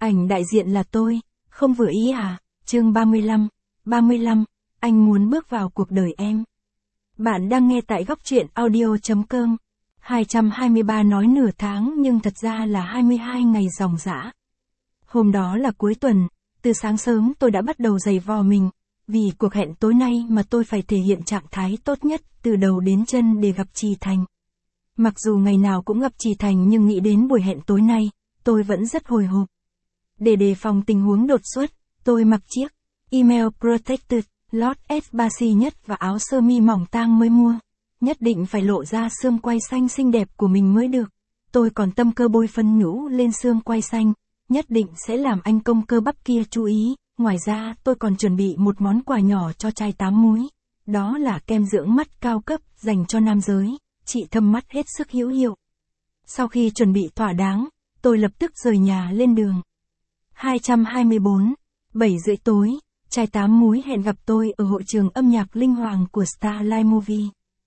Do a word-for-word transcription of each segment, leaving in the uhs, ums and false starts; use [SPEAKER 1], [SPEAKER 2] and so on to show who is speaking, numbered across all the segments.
[SPEAKER 1] Ảnh đại diện là tôi, không vừa ý à? Chương ba mươi lăm, ba mươi lăm, anh muốn bước vào cuộc đời em. Bạn đang nghe tại góc truyện audio chấm com. hai trăm hai mươi ba nói nửa tháng nhưng thật ra là hai mươi hai ngày ròng rã. Hôm đó là cuối tuần, từ sáng sớm tôi đã bắt đầu giày vò mình, vì cuộc hẹn tối nay mà tôi phải thể hiện trạng thái tốt nhất từ đầu đến chân để gặp Trì Thành. Mặc dù ngày nào cũng gặp Trì Thành nhưng nghĩ đến buổi hẹn tối nay, tôi vẫn rất hồi hộp. Để đề phòng tình huống đột xuất, tôi mặc chiếc Email Protected Lord Esbassy nhất và áo sơ mi mỏng tang mới mua. Nhất định phải lộ ra xương quai xanh xinh đẹp của mình mới được. Tôi còn tâm cơ bôi phân nhũ lên xương quai xanh, nhất định sẽ làm anh công cơ bắp kia chú ý. Ngoài ra tôi còn chuẩn bị một món quà nhỏ cho trai tám múi. Đó là kem dưỡng mắt cao cấp dành cho nam giới, trị thâm mắt hết sức hữu hiệu. Sau khi chuẩn bị thỏa đáng, tôi lập tức rời nhà lên đường. hai trăm hai mươi bốn, bảy rưỡi tối, trai tám múi hẹn gặp tôi ở hội trường âm nhạc Linh Hoàng của Starlight Movie.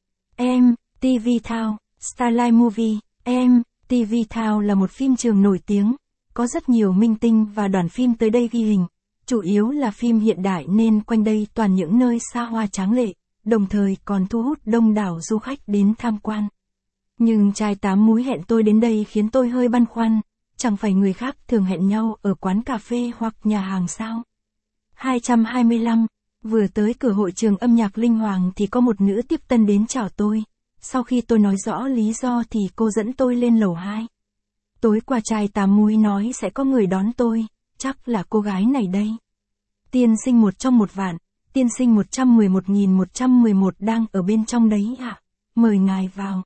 [SPEAKER 1] Em, ti vi Town, Starlight Movie, Em, ti vi Town là một phim trường nổi tiếng, có rất nhiều minh tinh và đoàn phim tới đây ghi hình. Chủ yếu là phim hiện đại nên quanh đây toàn những nơi xa hoa tráng lệ, đồng thời còn thu hút đông đảo du khách đến tham quan. Nhưng trai tám múi hẹn tôi đến đây khiến tôi hơi băn khoăn, chẳng phải người khác thường hẹn nhau ở quán cà phê hoặc nhà hàng sao? hai trăm hai mươi lăm, vừa tới cửa hội trường âm nhạc Linh Hoàng thì có một nữ tiếp tân đến chào tôi. Sau khi tôi nói rõ lý do thì cô dẫn tôi lên lầu hai. Tối qua trai tám múi nói sẽ có người đón tôi, chắc là cô gái này đây. Tiên sinh một trong một vạn, tiên sinh một trăm mười một nghìn một trăm mười một đang ở bên trong đấy ạ. À? Mời ngài vào.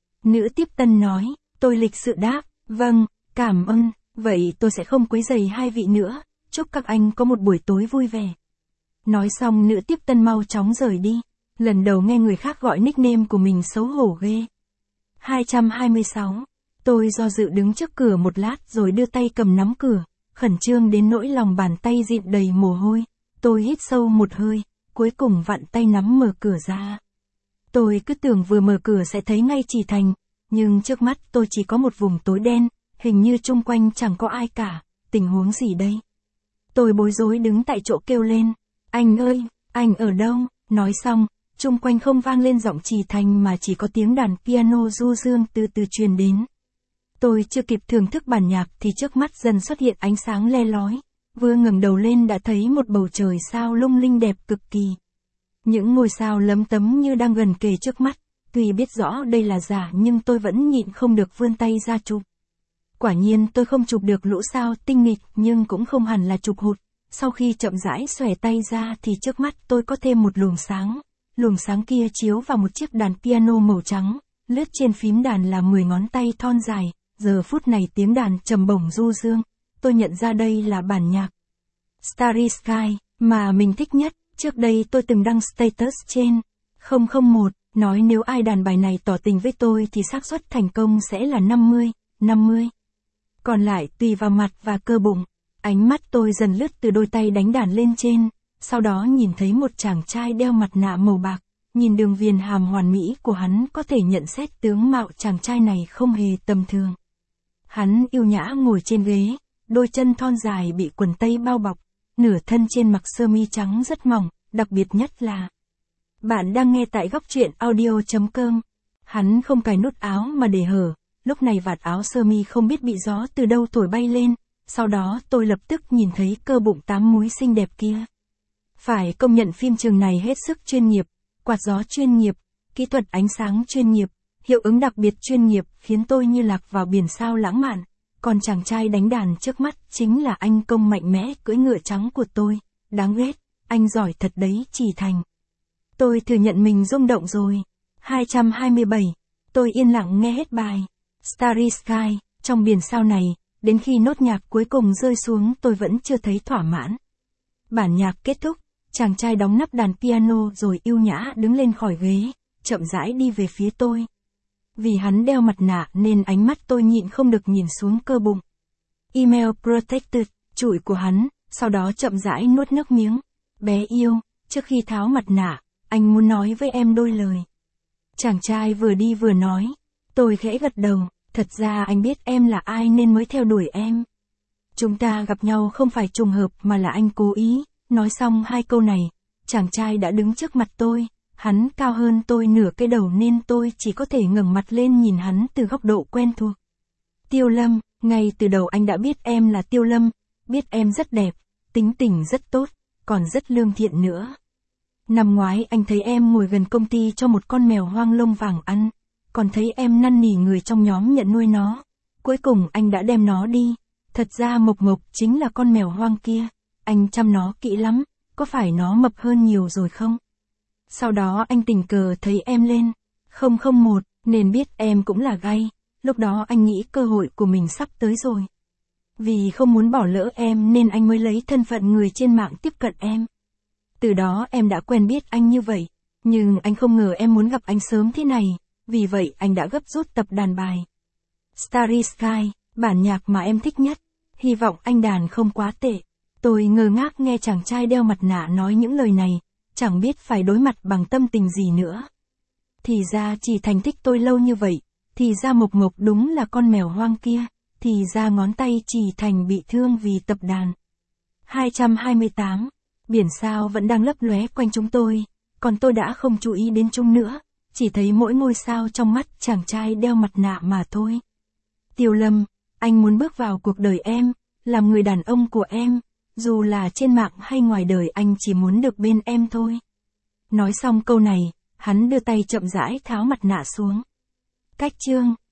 [SPEAKER 1] Nữ tiếp tân nói, tôi lịch sự đáp, vâng, cảm ơn, vậy tôi sẽ không quấy rầy hai vị nữa, chúc các anh có một buổi tối vui vẻ. Nói xong nữ tiếp tân mau chóng rời đi, lần đầu nghe người khác gọi nickname của mình xấu hổ ghê. hai trăm hai mươi sáu, tôi do dự đứng trước cửa một lát rồi đưa tay cầm nắm cửa, khẩn trương đến nỗi lòng bàn tay dịn đầy mồ hôi. Tôi hít sâu một hơi, cuối cùng vặn tay nắm mở cửa ra. Tôi cứ tưởng vừa mở cửa sẽ thấy ngay Trì Thành, nhưng trước mắt tôi chỉ có một vùng tối đen, hình như chung quanh chẳng có ai cả, tình huống gì đây? Tôi bối rối đứng tại chỗ kêu lên, anh ơi, anh ở đâu? Nói xong, chung quanh không vang lên giọng Trì Thành mà chỉ có tiếng đàn piano du dương từ từ truyền đến. Tôi chưa kịp thưởng thức bản nhạc thì trước mắt dần xuất hiện ánh sáng le lói, vừa ngẩng đầu lên đã thấy một bầu trời sao lung linh đẹp cực kỳ. Những ngôi sao lấm tấm như đang gần kề trước mắt, tuy biết rõ đây là giả nhưng tôi vẫn nhịn không được vươn tay ra chụp. Quả nhiên tôi không chụp được lũ sao tinh nghịch nhưng cũng không hẳn là chụp hụt. Sau khi chậm rãi xòe tay ra thì trước mắt tôi có thêm một luồng sáng. Luồng sáng kia chiếu vào một chiếc đàn piano màu trắng, lướt trên phím đàn là mười ngón tay thon dài. Giờ phút này tiếng đàn trầm bổng du dương, tôi nhận ra đây là bản nhạc Starry Sky mà mình thích nhất. Trước đây tôi từng đăng status trên không không một, nói nếu ai đàn bài này tỏ tình với tôi thì xác suất thành công sẽ là năm mươi, năm mươi. Còn lại tùy vào mặt và cơ bụng. Ánh mắt tôi dần lướt từ đôi tay đánh đàn lên trên, sau đó nhìn thấy một chàng trai đeo mặt nạ màu bạc. Nhìn đường viền hàm hoàn mỹ của hắn có thể nhận xét tướng mạo chàng trai này không hề tầm thường. Hắn yêu nhã ngồi trên ghế, đôi chân thon dài bị quần tây bao bọc, nửa thân trên mặc sơ mi trắng rất mỏng, đặc biệt nhất là bạn đang nghe tại góc truyện audio chấm com. Hắn không cài nút áo mà để hở, lúc này vạt áo sơ mi không biết bị gió từ đâu thổi bay lên, sau đó tôi lập tức nhìn thấy cơ bụng tám múi xinh đẹp kia. Phải công nhận phim trường này hết sức chuyên nghiệp, quạt gió chuyên nghiệp, kỹ thuật ánh sáng chuyên nghiệp, hiệu ứng đặc biệt chuyên nghiệp khiến tôi như lạc vào biển sao lãng mạn. Còn chàng trai đánh đàn trước mắt chính là anh công mạnh mẽ cưỡi ngựa trắng của tôi. Đáng ghét, anh giỏi thật đấy Trì Thành. Tôi thừa nhận mình rung động rồi. hai trăm hai mươi bảy, tôi yên lặng nghe hết bài Starry Sky trong biển sao này, đến khi nốt nhạc cuối cùng rơi xuống tôi vẫn chưa thấy thỏa mãn. Bản nhạc kết thúc, chàng trai đóng nắp đàn piano rồi yêu nhã đứng lên khỏi ghế, chậm rãi đi về phía tôi. Vì hắn đeo mặt nạ nên ánh mắt tôi nhịn không được nhìn xuống cơ bụng Email Protected, chủi của hắn, sau đó chậm rãi nuốt nước miếng. Bé yêu, trước khi tháo mặt nạ, anh muốn nói với em đôi lời. Chàng trai vừa đi vừa nói. Tôi khẽ gật đầu, thật ra anh biết em là ai nên mới theo đuổi em. Chúng ta gặp nhau không phải trùng hợp mà là anh cố ý. Nói xong hai câu này, chàng trai đã đứng trước mặt tôi, hắn cao hơn tôi nửa cái đầu nên tôi chỉ có thể ngẩng mặt lên nhìn hắn từ góc độ quen thuộc. Tiêu Lâm, ngay từ đầu anh đã biết em là Tiêu Lâm, biết em rất đẹp, tính tình rất tốt, còn rất lương thiện nữa. Năm ngoái anh thấy em ngồi gần công ty cho một con mèo hoang lông vàng ăn, còn thấy em năn nỉ người trong nhóm nhận nuôi nó. Cuối cùng anh đã đem nó đi, thật ra Mộc Mộc chính là con mèo hoang kia, anh chăm nó kỹ lắm, có phải nó mập hơn nhiều rồi không? Sau đó anh tình cờ thấy em lên không không một, nên biết em cũng là gay, lúc đó anh nghĩ cơ hội của mình sắp tới rồi. Vì không muốn bỏ lỡ em nên anh mới lấy thân phận người trên mạng tiếp cận em. Từ đó em đã quen biết anh như vậy, nhưng anh không ngờ em muốn gặp anh sớm thế này, vì vậy anh đã gấp rút tập đàn bài Starry Sky, bản nhạc mà em thích nhất, hy vọng anh đàn không quá tệ. Tôi ngơ ngác nghe chàng trai đeo mặt nạ nói những lời này, chẳng biết phải đối mặt bằng tâm tình gì nữa. Thì ra chỉ Thành thích tôi lâu như vậy, thì ra Mộc Mộc đúng là con mèo hoang kia, thì ra ngón tay chỉ Thành bị thương vì tập đàn. hai trăm hai mươi tám. Biển sao vẫn đang lấp lóe quanh chúng tôi, còn tôi đã không chú ý đến chúng nữa, chỉ thấy mỗi ngôi sao trong mắt chàng trai đeo mặt nạ mà thôi. Tiêu Lâm, anh muốn bước vào cuộc đời em, làm người đàn ông của em, dù là trên mạng hay ngoài đời anh chỉ muốn được bên em thôi. Nói xong câu này, hắn đưa tay chậm rãi tháo mặt nạ xuống. Cách chương